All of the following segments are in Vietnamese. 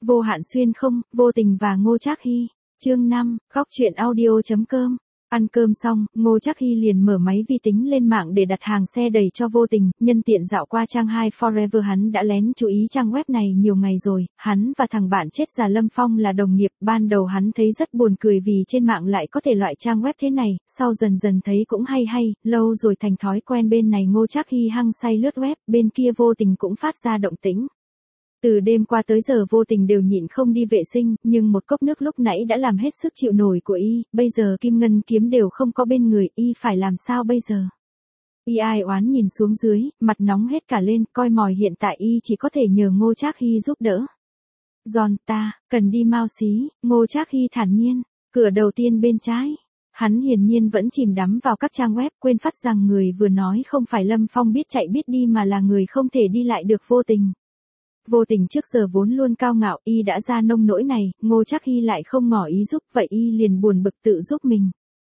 Vô hạn xuyên không, vô tình và Ngô Trác Hy. Chương 5, góc truyện audio.com. Ăn cơm xong, Ngô Trác Hy liền mở máy vi tính lên mạng để đặt hàng xe đẩy cho Vô Tình, nhân tiện dạo qua trang 2 Forever. Hắn đã lén chú ý trang web này nhiều ngày rồi, hắn và thằng bạn chết già Lâm Phong là đồng nghiệp, ban đầu hắn thấy rất buồn cười vì trên mạng lại có thể loại trang web thế này, sau dần dần thấy cũng hay, lâu rồi thành thói quen. Bên này Ngô Trác Hy hăng say lướt web, bên kia Vô Tình cũng phát ra động tĩnh. Từ đêm qua tới giờ Vô Tình đều nhịn không đi vệ sinh, nhưng một cốc nước lúc nãy đã làm hết sức chịu nổi của y, bây giờ kim ngân kiếm đều không có bên người, y phải làm sao bây giờ? Y ai oán nhìn xuống dưới, mặt nóng hết cả lên, coi mòi hiện tại y chỉ có thể nhờ Ngô Trác Hy giúp đỡ. Giòn ta, cần đi mau xí, Ngô Trác Hy thản nhiên, cửa đầu tiên bên trái. Hắn hiển nhiên vẫn chìm đắm vào các trang web, quên phát rằng người vừa nói không phải Lâm Phong biết chạy biết đi mà là người không thể đi lại được Vô Tình. Vô Tình trước giờ vốn luôn cao ngạo, y đã ra nông nỗi này, Ngô Trác Hy lại không ngỏ ý giúp, vậy y liền buồn bực tự giúp mình.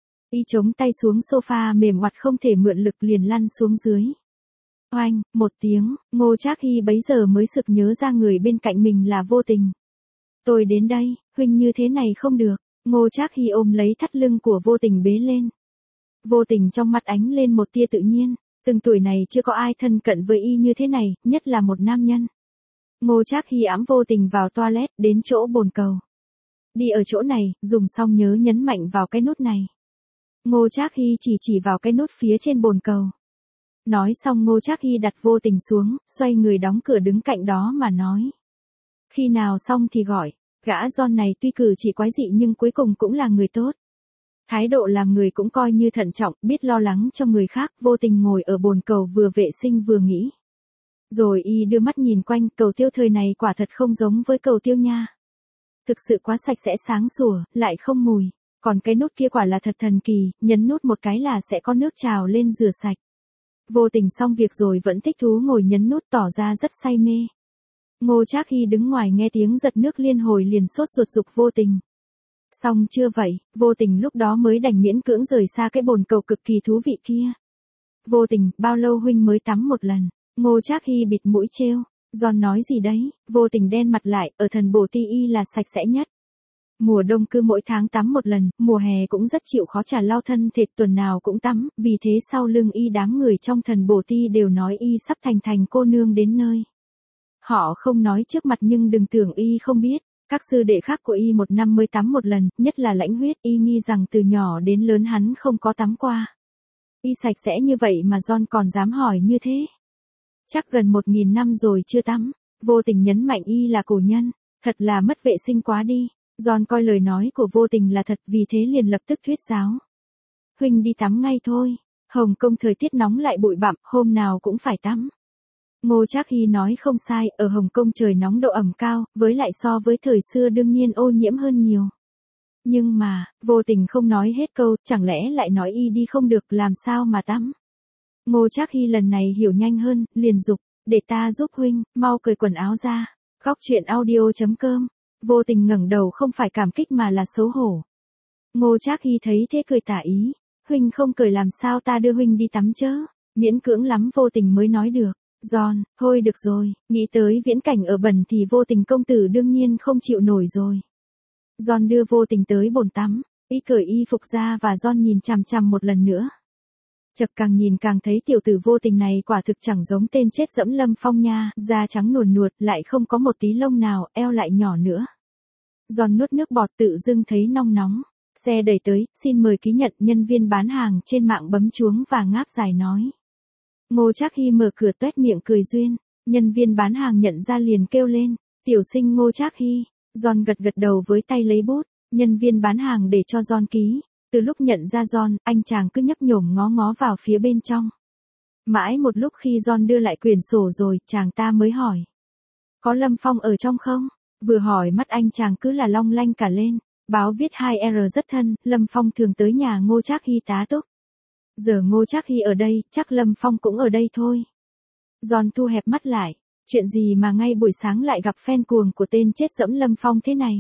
Y chống tay xuống sofa mềm oặt không thể mượn lực liền lăn xuống dưới. Oanh, một tiếng, Ngô Trác Hy bấy giờ mới sực nhớ ra người bên cạnh mình là Vô Tình. Tôi đến đây, huynh như thế này không được, Ngô Trác Hy ôm lấy thắt lưng của Vô Tình bế lên. Vô Tình trong mắt ánh lên một tia tự nhiên, từng tuổi này chưa có ai thân cận với y như thế này, nhất là một nam nhân. Ngô Trác Hy ẵm Vô Tình vào toilet, đến chỗ bồn cầu. Đi ở chỗ này, dùng xong nhớ nhấn mạnh vào cái nút này. Ngô Trác Hy chỉ vào cái nút phía trên bồn cầu. Nói xong Ngô Trác Hy đặt Vô Tình xuống, xoay người đóng cửa đứng cạnh đó mà nói. Khi nào xong thì gọi, gã John này tuy cử chỉ quái dị nhưng cuối cùng cũng là người tốt. Thái độ làm người cũng coi như thận trọng, biết lo lắng cho người khác. Vô Tình ngồi ở bồn cầu vừa vệ sinh vừa nghĩ. Rồi y đưa mắt nhìn quanh, cầu tiêu thời này quả thật không giống với cầu tiêu nha. Thực sự quá sạch sẽ sáng sủa, lại không mùi. Còn cái nút kia quả là thật thần kỳ, nhấn nút một cái là sẽ có nước trào lên rửa sạch. Vô Tình xong việc rồi vẫn thích thú ngồi nhấn nút tỏ ra rất say mê. Ngô Trác Hy đứng ngoài nghe tiếng giật nước liên hồi liền sốt ruột giục Vô Tình. Xong chưa vậy, Vô Tình lúc đó mới đành miễn cưỡng rời xa cái bồn cầu cực kỳ thú vị kia. Vô Tình, bao lâu huynh mới tắm một lần? Ngô Trác Hy bịt mũi trêu. Giòn nói gì đấy? Vô Tình đen mặt lại, ở thần bổ ti y là sạch sẽ nhất. Mùa đông cứ mỗi tháng tắm một lần, mùa hè cũng rất chịu khó trả lau thân thể, tuần nào cũng tắm, vì thế sau lưng y đám người trong thần bổ ti đều nói y sắp thành cô nương đến nơi. Họ không nói trước mặt nhưng đừng tưởng y không biết, các sư đệ khác của y một năm mới tắm một lần, nhất là Lãnh Huyết, y nghi rằng từ nhỏ đến lớn hắn không có tắm qua. Y sạch sẽ như vậy mà John còn dám hỏi như thế. Chắc gần 1000 năm rồi chưa tắm. Vô Tình nhấn mạnh y là cổ nhân, thật là mất vệ sinh quá đi. John coi lời nói của Vô Tình là thật, vì thế liền lập tức thuyết giáo. Huynh đi tắm ngay thôi, Hồng Kông thời tiết nóng lại bụi bặm, hôm nào cũng phải tắm. Ngô Trác Hy nói không sai, ở Hồng Kông trời nóng độ ẩm cao, với lại so với thời xưa đương nhiên ô nhiễm hơn nhiều. Nhưng mà, Vô Tình không nói hết câu, chẳng lẽ lại nói y đi không được, làm sao mà tắm. Ngô Trác Hy lần này hiểu nhanh hơn, liền dục, để ta giúp huynh, mau cởi quần áo ra. Góc truyện audio.com. Vô Tình ngẩng đầu không phải cảm kích mà là xấu hổ. Ngô Trác Hy thấy thế cười tả ý, huynh không cởi làm sao ta đưa huynh đi tắm chớ, miễn cưỡng lắm Vô Tình mới nói được. Giòn, thôi được rồi, nghĩ tới viễn cảnh ở bẩn thì Vô Tình công tử đương nhiên không chịu nổi rồi. Giòn đưa Vô Tình tới bồn tắm, y cởi y phục ra và Giòn nhìn chằm chằm một lần nữa. Chật càng nhìn càng thấy tiểu tử Vô Tình này quả thực chẳng giống tên chết dẫm Lâm Phong nha, da trắng nuồn nuột, lại không có một tí lông nào, eo lại nhỏ nữa. Giòn nuốt nước bọt tự dưng thấy nong nóng, xe đẩy tới, xin mời ký nhận. Nhân viên bán hàng trên mạng bấm chuông và ngáp dài nói. Ngô Trác Hy mở cửa toét miệng cười duyên, nhân viên bán hàng nhận ra liền kêu lên, tiểu sinh Ngô Trác Hy. Giòn gật đầu với tay lấy bút, nhân viên bán hàng để cho Giòn ký. Từ lúc nhận ra John, anh chàng cứ nhấp nhổm ngó vào phía bên trong. Mãi một lúc khi John đưa lại quyển sổ rồi, chàng ta mới hỏi. Có Lâm Phong ở trong không? Vừa hỏi mắt anh chàng cứ là long lanh cả lên. Báo viết 2R rất thân, Lâm Phong thường tới nhà Ngô Trác Hy tá túc. Giờ Ngô Trác Hy ở đây, chắc Lâm Phong cũng ở đây thôi. John thu hẹp mắt lại. Chuyện gì mà ngay buổi sáng lại gặp fan cuồng của tên chết dẫm Lâm Phong thế này?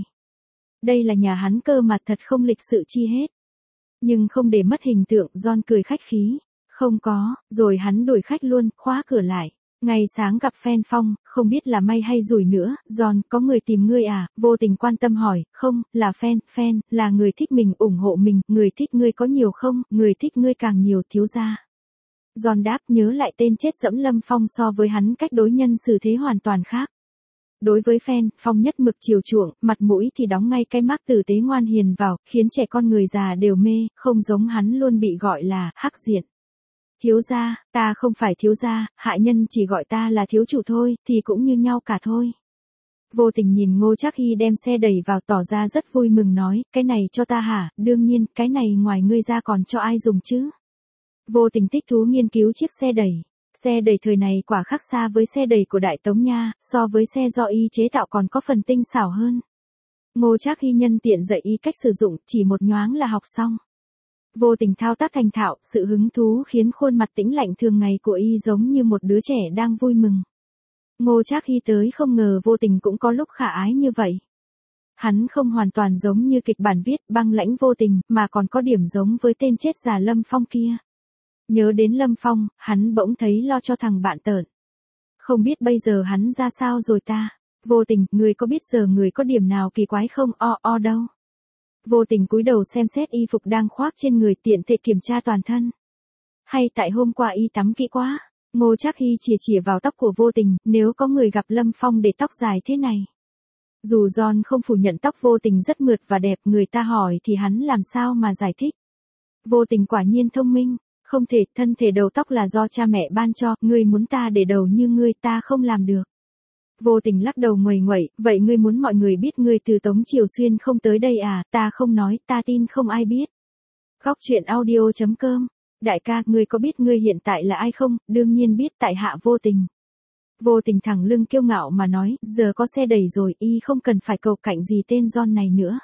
Đây là nhà hắn cơ mà, thật không lịch sự chi hết. Nhưng không để mất hình tượng, John cười khách khí. Không có, rồi hắn đuổi khách luôn, khóa cửa lại. Ngày sáng gặp fan Phong, không biết là may hay rủi nữa, John, có người tìm ngươi à, vô tình quan tâm hỏi, không, là fan, là người thích mình, ủng hộ mình, người thích ngươi có nhiều không, người thích ngươi càng nhiều, thiếu gia. John đáp, nhớ lại tên chết dẫm Lâm Phong so với hắn cách đối nhân xử thế hoàn toàn khác. Đối với fan, Phong nhất mực chiều chuộng, mặt mũi thì đóng ngay cái mác tử tế ngoan hiền vào, khiến trẻ con người già đều mê, không giống hắn luôn bị gọi là hắc diện. Thiếu gia, ta không phải thiếu gia, hạ nhân chỉ gọi ta là thiếu chủ thôi, thì cũng như nhau cả thôi. Vô tình nhìn Ngô Trác Hy đem xe đẩy vào tỏ ra rất vui mừng nói, cái này cho ta hả, đương nhiên, cái này ngoài ngươi ra còn cho ai dùng chứ. Vô tình thích thú nghiên cứu chiếc xe đẩy. Xe đẩy thời này quả khác xa với xe đẩy của Đại Tống nha, so với xe do y chế tạo còn có phần tinh xảo hơn. Ngô Trác Hy nhân tiện dạy y cách sử dụng, chỉ một nhoáng là học xong. Vô tình thao tác thành thạo, sự hứng thú khiến khuôn mặt tĩnh lạnh thường ngày của y giống như một đứa trẻ đang vui mừng. Ngô Trác Hy tới không ngờ vô tình cũng có lúc khả ái như vậy. Hắn không hoàn toàn giống như kịch bản viết băng lãnh vô tình, mà còn có điểm giống với tên chết già Lâm Phong kia. Nhớ đến Lâm Phong, hắn bỗng thấy lo cho thằng bạn tợn. Không biết bây giờ hắn ra sao rồi ta. Vô tình, người có biết giờ người có điểm nào kỳ quái không, đâu. Vô tình cúi đầu xem xét y phục đang khoác trên người tiện thể kiểm tra toàn thân. Hay tại hôm qua y tắm kỹ quá. Ngô Trác Hy chìa vào tóc của vô tình, nếu có người gặp Lâm Phong để tóc dài thế này. Dù John không phủ nhận tóc vô tình rất mượt và đẹp, người ta hỏi thì hắn làm sao mà giải thích. Vô tình quả nhiên thông minh, không thể, thân thể đầu tóc là do cha mẹ ban cho, ngươi muốn ta để đầu như ngươi ta không làm được. Vô tình lắc đầu nguầy nguậy, vậy ngươi muốn mọi người biết ngươi từ Tống Triều Xuyên không tới đây à, ta không nói, ta tin không ai biết. Góc truyện audio.com. Đại ca, ngươi có biết ngươi hiện tại là ai không? Đương nhiên biết, tại hạ vô tình. Vô tình thẳng lưng kiêu ngạo mà nói, giờ có xe đẩy rồi, y không cần phải cầu cạnh gì tên John này nữa.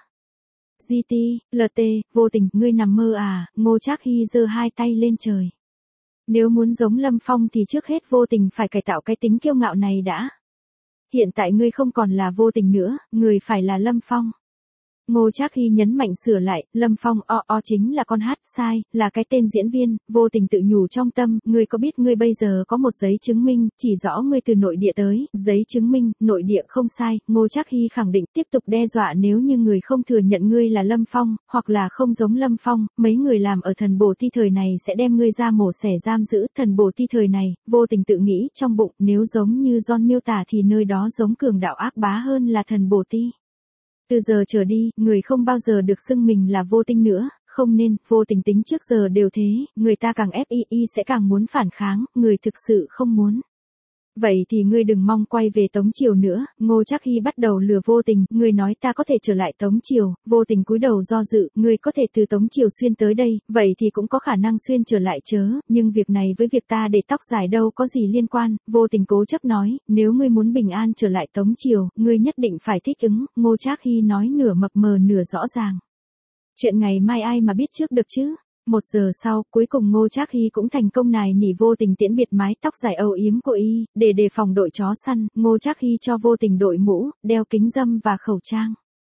GT, LT, vô tình, ngươi nằm mơ à, Ngô Trác Hy giơ hai tay lên trời. Nếu muốn giống Lâm Phong thì trước hết vô tình phải cải tạo cái tính kiêu ngạo này đã. Hiện tại ngươi không còn là vô tình nữa, người phải là Lâm Phong. Ngô Trác Hy nhấn mạnh sửa lại, Lâm Phong chính là con hát, sai, là cái tên diễn viên, vô tình tự nhủ trong tâm, ngươi có biết ngươi bây giờ có một giấy chứng minh, chỉ rõ ngươi từ nội địa tới, giấy chứng minh, nội địa không sai, Ngô Trác Hy khẳng định tiếp tục đe dọa nếu như người không thừa nhận ngươi là Lâm Phong, hoặc là không giống Lâm Phong, mấy người làm ở thần bổ ti thời này sẽ đem ngươi ra mổ xẻ giam giữ, thần bổ ti thời này, vô tình tự nghĩ trong bụng, nếu giống như John miêu tả thì nơi đó giống cường đạo ác bá hơn là thần bổ ti. Từ giờ trở đi, người không bao giờ được xưng mình là vô tình nữa, không nên, vô tình tính trước giờ đều thế, người ta càng ép y sẽ càng muốn phản kháng, người thực sự không muốn. Vậy thì ngươi đừng mong quay về Tống Triều nữa, Ngô Trác Hy bắt đầu lừa vô tình, ngươi nói ta có thể trở lại Tống Triều, vô tình cúi đầu do dự, ngươi có thể từ Tống Triều xuyên tới đây, vậy thì cũng có khả năng xuyên trở lại chớ, nhưng việc này với việc ta để tóc dài đâu có gì liên quan, vô tình cố chấp nói, nếu ngươi muốn bình an trở lại Tống Triều, ngươi nhất định phải thích ứng, Ngô Trác Hy nói nửa mập mờ nửa rõ ràng. Chuyện ngày mai ai mà biết trước được chứ? 1 giờ sau, cuối cùng Ngô Trác Hy cũng thành công nài nỉ vô tình tiễn biệt mái tóc dài âu yếm của y, để đề phòng đội chó săn, Ngô Trác Hy cho vô tình đội mũ, đeo kính râm và khẩu trang.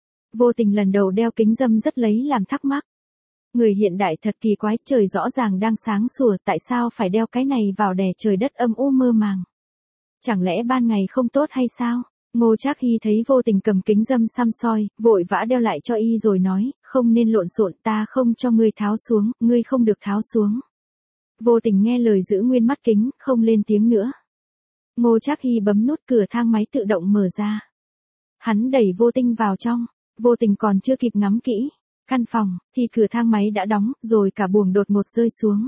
Vô tình lần đầu đeo kính râm rất lấy làm thắc mắc. Người hiện đại thật kỳ quái, trời rõ ràng đang sáng sủa, tại sao phải đeo cái này vào đè trời đất âm u mơ màng? Chẳng lẽ ban ngày không tốt hay sao? Ngô Trác Hy thấy vô tình cầm kính râm xăm soi, vội vã đeo lại cho y rồi nói, không nên lộn xộn, ta không cho ngươi tháo xuống, ngươi không được tháo xuống. Vô tình nghe lời giữ nguyên mắt kính, không lên tiếng nữa. Ngô Trác Hy bấm nút, cửa thang máy tự động mở ra. Hắn đẩy vô tình vào trong, vô tình còn chưa kịp ngắm kỹ căn phòng, thì cửa thang máy đã đóng, rồi cả buồng đột ngột rơi xuống.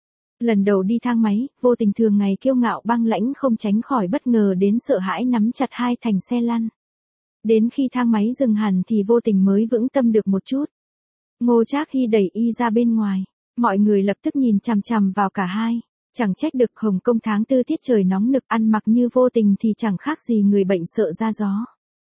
Lần đầu đi thang máy, vô tình thường ngày kiêu ngạo băng lãnh không tránh khỏi bất ngờ đến sợ hãi nắm chặt hai thành xe lăn. Đến khi thang máy dừng hẳn thì vô tình mới vững tâm được một chút. Ngô Trác Hy đẩy y ra bên ngoài. Mọi người lập tức nhìn chằm chằm vào cả hai. Chẳng trách được Hồng Kông tháng 4 tiết trời nóng nực, ăn mặc như vô tình thì chẳng khác gì người bệnh sợ ra gió.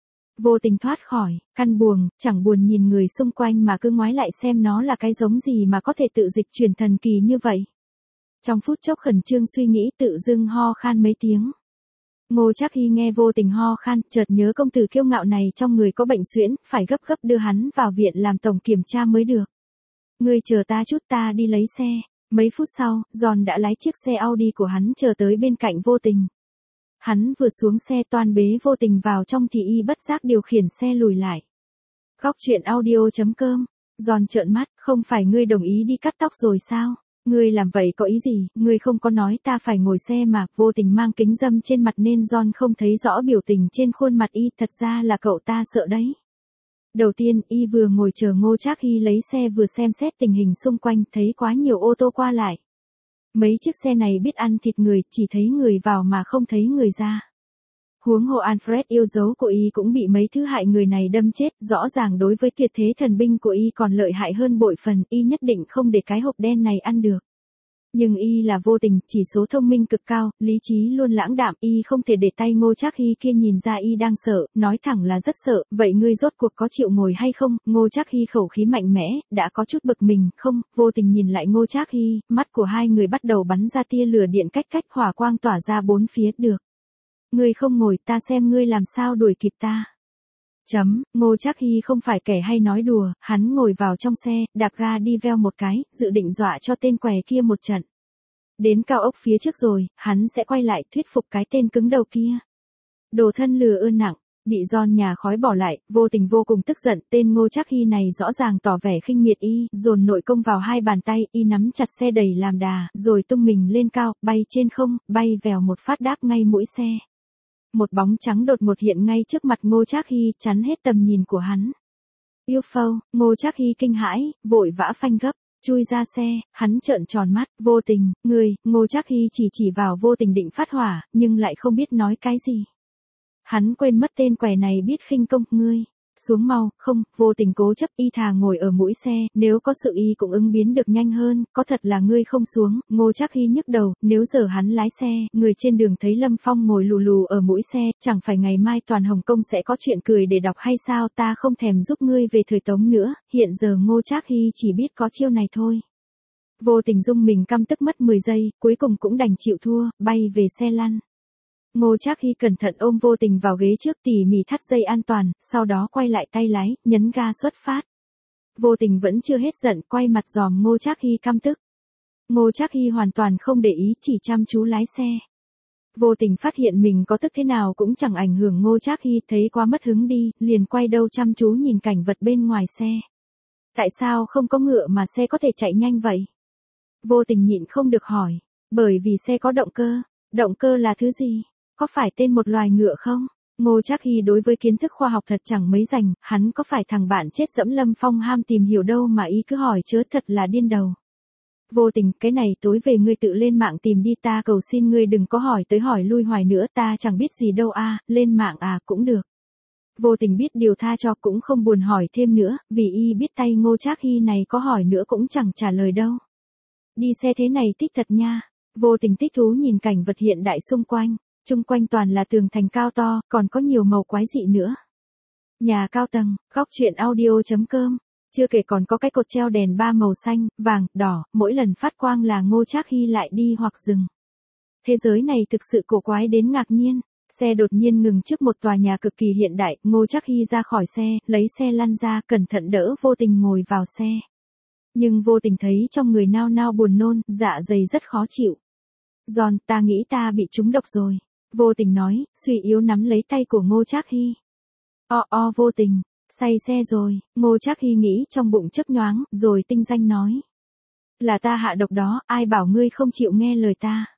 Vô tình thoát khỏi căn buồng, chẳng buồn nhìn người xung quanh mà cứ ngoái lại xem nó là cái giống gì mà có thể tự dịch chuyển thần kỳ như vậy. Trong phút chốc khẩn trương suy nghĩ tự dưng ho khan mấy tiếng. Ngô Trác Hy nghe vô tình ho khan, chợt nhớ công tử kiêu ngạo này trong người có bệnh suyễn, phải gấp gấp đưa hắn vào viện làm tổng kiểm tra mới được. Ngươi chờ ta chút, ta đi lấy xe. Mấy phút sau, John đã lái chiếc xe Audi của hắn chờ tới bên cạnh vô tình. hắn vừa xuống xe Toan bế Vô Tình vào trong thì y bất giác điều khiển xe lùi lại. Góc truyện audio.com, Giòn trợn mắt, không phải ngươi đồng ý đi cắt tóc rồi sao? Ngươi làm vậy có ý gì, ngươi không có nói ta phải ngồi xe mà. Vô Tình mang kính râm trên mặt nên John không thấy rõ biểu tình trên khuôn mặt y, thật ra là cậu ta sợ đấy. Đầu tiên, y vừa ngồi chờ Ngô Trác Hy lấy xe vừa xem xét tình hình xung quanh, thấy quá nhiều ô tô qua lại. Mấy chiếc xe này biết ăn thịt người, chỉ thấy người vào mà không thấy người ra. Huống hồ Alfred yêu dấu của y cũng bị mấy thứ hại người này đâm chết, rõ ràng đối với tuyệt thế thần binh của y còn lợi hại hơn bội phần, y nhất định không để cái hộp đen này ăn được. Nhưng y là Vô Tình, chỉ số thông minh cực cao, lý trí luôn lãng đạm, y không thể để tay Ngô Trác Hy kia nhìn ra y đang sợ, nói thẳng là rất sợ. Vậy ngươi rốt cuộc có chịu ngồi hay không? Ngô Trác Hy khẩu khí mạnh mẽ, đã có chút bực mình. Không. Vô Tình nhìn lại Ngô Trác Hy, mắt của hai người bắt đầu bắn ra tia lửa điện cách cách, hỏa quang tỏa ra bốn phía. Được, ngươi không ngồi, ta xem ngươi làm sao đuổi kịp ta. Ngô Trác Hy không phải kẻ hay nói đùa, hắn ngồi vào trong xe, đạp ga đi veo một cái, dự định dọa cho tên què kia một trận. Đến cao ốc phía trước rồi, hắn sẽ quay lại thuyết phục cái tên cứng đầu kia. Đồ thân lừa ơn nặng, bị John nhà khói bỏ lại. Vô Tình vô cùng tức giận, tên Ngô Trác Hy này rõ ràng tỏ vẻ khinh miệt y, dồn nội công vào hai bàn tay, y nắm chặt xe đẩy làm đà, rồi tung mình lên cao, bay trên không, bay vèo một phát đáp ngay mũi xe. Một bóng trắng đột ngột hiện ngay trước mặt Ngô Trác Hy, chắn hết tầm nhìn của hắn. Yêu phâu, Ngô Trác Hy kinh hãi, vội vã phanh gấp, chui ra xe, hắn trợn tròn mắt. Vô Tình, ngươi. Ngô Trác Hy chỉ vào Vô Tình định phát hỏa, nhưng lại không biết nói cái gì. Hắn quên mất tên què này biết khinh công. Ngươi, xuống mau. Không. Vô Tình cố chấp, y thà ngồi ở mũi xe, nếu có sự y cũng ứng biến được nhanh hơn. Có thật là ngươi không xuống? Ngô Trác Hy nhức đầu, nếu giờ hắn lái xe, người trên đường thấy Lâm Phong ngồi lù lù ở mũi xe, chẳng phải ngày mai toàn Hồng Kông sẽ có chuyện cười để đọc hay sao? Ta không thèm giúp ngươi về thời Tống nữa, hiện giờ Ngô Trác Hy chỉ biết có chiêu này thôi. Vô Tình rung mình căm tức mất 10 giây, cuối cùng cũng đành chịu thua, bay về xe lăn. Ngô Trác Hy cẩn thận ôm Vô Tình vào ghế trước, tỉ mỉ thắt dây an toàn, sau đó quay lại tay lái, nhấn ga xuất phát. Vô Tình vẫn chưa hết giận, quay mặt dòm Ngô Trác Hy căm tức. Ngô Trác Hy hoàn toàn không để ý, chỉ chăm chú lái xe. Vô Tình phát hiện mình có tức thế nào cũng chẳng ảnh hưởng Ngô Trác Hy, thấy quá mất hứng đi, liền quay đầu chăm chú nhìn cảnh vật bên ngoài xe. Tại sao không có ngựa mà xe có thể chạy nhanh vậy? Vô Tình nhịn không được hỏi. Bởi vì xe có động cơ. Động cơ là thứ gì? Có phải tên một loài ngựa không? Ngô Trác Hy đối với kiến thức khoa học thật chẳng mấy rành, hắn có phải thằng bạn chết dẫm Lâm Phong ham tìm hiểu đâu mà ý cứ hỏi chớ, thật là điên đầu. Vô Tình, cái này tối về ngươi tự lên mạng tìm đi, ta cầu xin ngươi đừng có hỏi tới hỏi lui hoài nữa, ta chẳng biết gì đâu a. Lên mạng à, cũng được. Vô Tình biết điều tha cho, cũng không buồn hỏi thêm nữa, vì y biết tay Ngô Trác Hy này có hỏi nữa cũng chẳng trả lời đâu. Đi xe thế này thích thật nha. Vô Tình thích thú nhìn cảnh vật hiện đại xung quanh. Chung quanh toàn là tường thành cao to, còn có nhiều màu quái dị nữa. Nhà cao tầng, góc truyện audio.com. Chưa kể còn có cái cột treo đèn ba màu xanh, vàng, đỏ, mỗi lần phát quang là Ngô Trác Hy lại đi hoặc dừng. Thế giới này thực sự cổ quái đến ngạc nhiên. Xe đột nhiên ngừng trước một tòa nhà cực kỳ hiện đại, Ngô Trác Hy ra khỏi xe, lấy xe lăn ra, cẩn thận đỡ Vô Tình ngồi vào xe. Nhưng Vô Tình thấy trong người nao nao buồn nôn, dạ dày rất khó chịu. John, ta nghĩ ta bị trúng độc rồi. Vô Tình nói, suy yếu nắm lấy tay của Ngô Trác Hy. Vô Tình, say xe rồi. Ngô Trác Hy nghĩ trong bụng chớp nhoáng, rồi tinh danh nói. Là ta hạ độc đó, ai bảo ngươi không chịu nghe lời ta.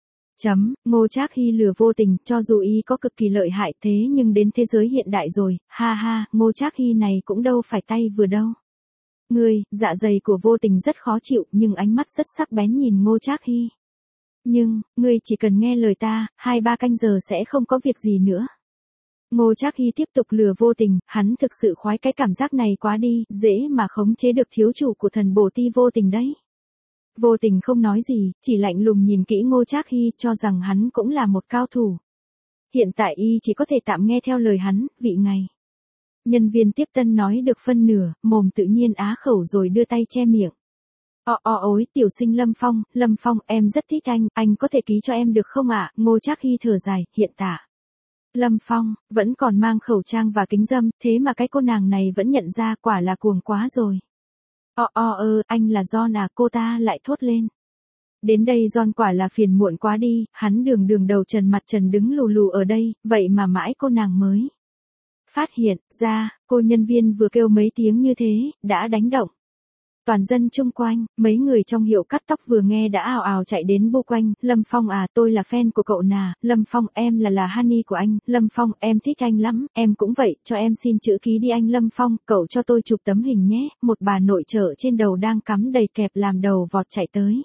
Ngô Trác Hy lừa Vô Tình, cho dù y có cực kỳ lợi hại thế nhưng đến thế giới hiện đại rồi, ha ha, Ngô Trác Hy này cũng đâu phải tay vừa đâu. Ngươi, dạ dày của Vô Tình rất khó chịu, nhưng ánh mắt rất sắc bén nhìn Ngô Trác Hy. Nhưng, ngươi chỉ cần nghe lời ta, 2-3 canh giờ sẽ không có việc gì nữa. Ngô Trác Hy tiếp tục lừa Vô Tình, hắn thực sự khoái cái cảm giác này quá đi, dễ mà khống chế được thiếu chủ của thần bổ ti Vô Tình đấy. Vô Tình không nói gì, chỉ lạnh lùng nhìn kỹ Ngô Trác Hy, cho rằng hắn cũng là một cao thủ. Hiện tại y chỉ có thể tạm nghe theo lời hắn, vị ngày. Nhân viên tiếp tân nói được phân nửa, mồm tự nhiên á khẩu rồi đưa tay che miệng. Ôi, tiểu sinh Lâm Phong, em rất thích anh có thể ký cho em được không ạ? Ngô Trác Hy thở dài, hiện tạ. Lâm Phong, vẫn còn mang khẩu trang và kính râm, thế mà cái cô nàng này vẫn nhận ra, quả là cuồng quá rồi. Anh là John à, cô ta lại thốt lên. Đến đây John quả là phiền muộn quá đi, hắn đường đường đầu trần mặt trần đứng lù lù ở đây, vậy mà mãi cô nàng mới phát hiện ra, cô nhân viên vừa kêu mấy tiếng như thế, đã đánh động toàn dân chung quanh, mấy người trong hiệu cắt tóc vừa nghe đã ào ào chạy đến bu quanh, Lâm Phong à, tôi là fan của cậu nà, Lâm Phong em là honey của anh, Lâm Phong em thích anh lắm, em cũng vậy, cho em xin chữ ký đi anh Lâm Phong, cậu cho tôi chụp tấm hình nhé, một bà nội trợ trên đầu đang cắm đầy kẹp làm đầu vọt chạy tới.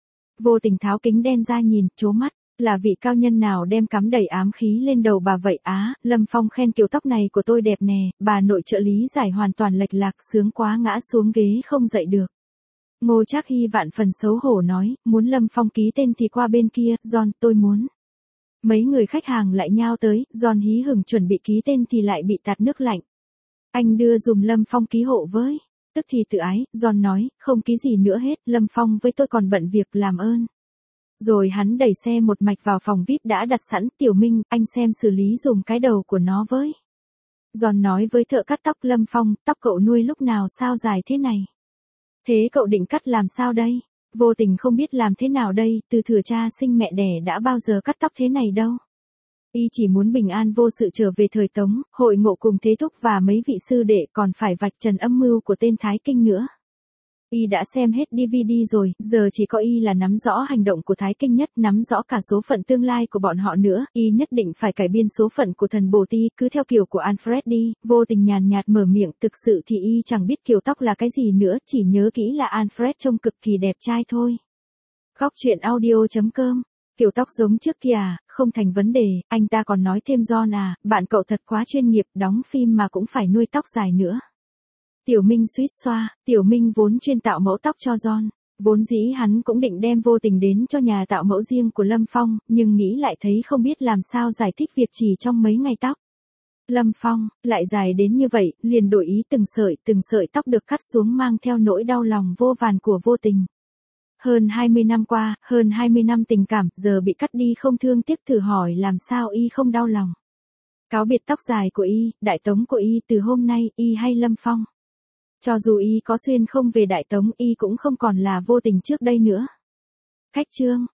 Vô tình tháo kính đen ra nhìn, trố mắt. Là vị cao nhân nào đem cắm đầy ám khí lên đầu bà vậy á, Lâm Phong khen kiểu tóc này của tôi đẹp nè, bà nội trợ lý giải hoàn toàn lệch lạc sướng quá ngã xuống ghế không dậy được. Ngô Trác Hy vạn phần xấu hổ nói, muốn Lâm Phong ký tên thì qua bên kia, John, tôi muốn. Mấy người khách hàng lại nhao tới, John hí hửng chuẩn bị ký tên thì lại bị tạt nước lạnh. Anh đưa dùm Lâm Phong ký hộ với. Tức thì tự ái, John nói, không ký gì nữa hết, Lâm Phong với tôi còn bận việc làm ơn. Rồi hắn đẩy xe một mạch vào phòng VIP đã đặt sẵn, Tiểu Minh, anh xem xử lý dùm cái đầu của nó với. John nói với thợ cắt tóc, Lâm Phong, tóc cậu nuôi lúc nào sao dài thế này? Thế cậu định cắt làm sao đây? Vô tình không biết làm thế nào đây, từ thừa cha sinh mẹ đẻ đã bao giờ cắt tóc thế này đâu. Y chỉ muốn bình an vô sự trở về thời Tống, hội ngộ cùng Thế Thúc và mấy vị sư đệ còn phải vạch trần âm mưu của tên Thái Kinh nữa. Y đã xem hết DVD rồi, giờ chỉ có Y là nắm rõ hành động của Thái Kinh nhất, nắm rõ cả số phận tương lai của bọn họ nữa, Y nhất định phải cải biên số phận của thần Bồ Ti, cứ theo kiểu của Alfred đi, Vô Tình nhàn nhạt mở miệng, thực sự thì Y chẳng biết kiểu tóc là cái gì nữa, chỉ nhớ kỹ là Alfred trông cực kỳ đẹp trai thôi. Góc truyện audio.com. Kiểu tóc giống trước kia à, không thành vấn đề, anh ta còn nói thêm John à, bạn cậu thật quá chuyên nghiệp, đóng phim mà cũng phải nuôi tóc dài nữa. Tiểu Minh suýt xoa, Tiểu Minh vốn chuyên tạo mẫu tóc cho John, vốn dĩ hắn cũng định đem Vô Tình đến cho nhà tạo mẫu riêng của Lâm Phong, nhưng nghĩ lại thấy không biết làm sao giải thích việc chỉ trong mấy ngày tóc. Lâm Phong, lại dài đến như vậy, liền đổi ý từng sợi tóc được cắt xuống mang theo nỗi đau lòng vô vàn của Vô Tình. Hơn 20 năm qua, hơn 20 năm tình cảm, giờ bị cắt đi không thương tiếc, thử hỏi làm sao Y không đau lòng. Cáo biệt tóc dài của Y, Đại Tống của Y, từ hôm nay, Y hay Lâm Phong. Cho dù Y có xuyên không về Đại Tống, Y cũng không còn là Vô Tình trước đây nữa. Khách chương.